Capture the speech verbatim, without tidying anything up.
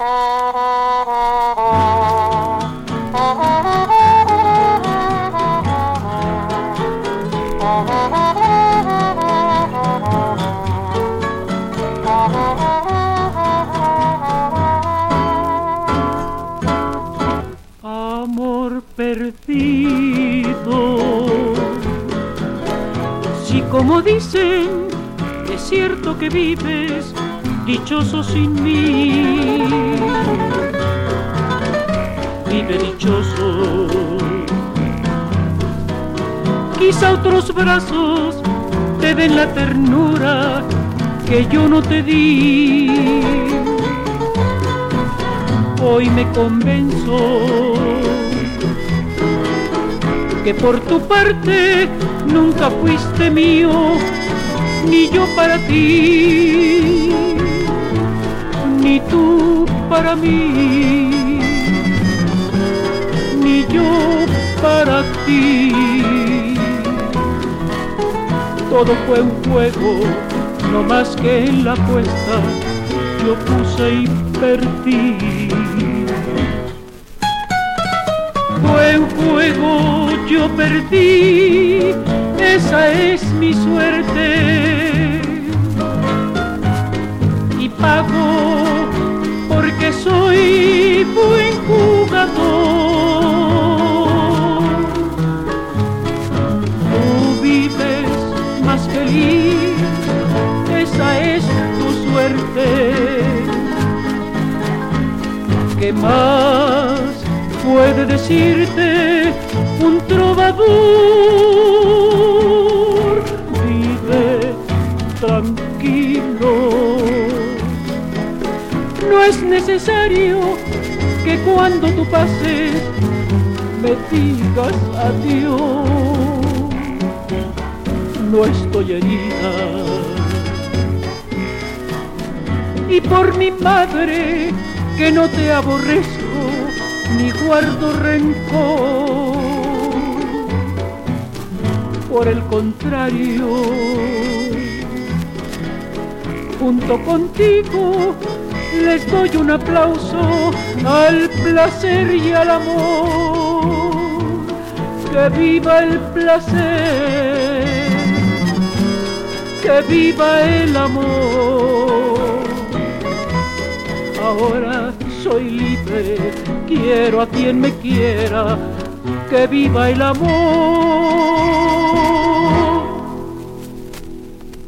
Amor perdido, si como dicen es cierto que vives dichoso sin mí, vive dichoso. Quizá otros brazos te den la ternura que yo no te di. Hoy me convenzo que por tu parte nunca fuiste mío, ni yo para ti, ni tú para mí, ni yo para ti. Todo fue un juego, no más que en la apuesta yo puse y perdí. Fue un juego, yo perdí, esa es mi suerte. Y pago porque soy buen jugador. Tú vives más feliz, esa es tu suerte. ¿Qué más puede decirte un trovador? Vive tranquilo, no es necesario que cuando tú pases me digas adiós. No estoy herida y por mi madre que no te aborrezco ni guardo rencor. Por el contrario, junto contigo les doy un aplauso al placer y al amor. Que viva el placer, que viva el amor. Ahora soy libre, quiero a quien me quiera, que viva el amor.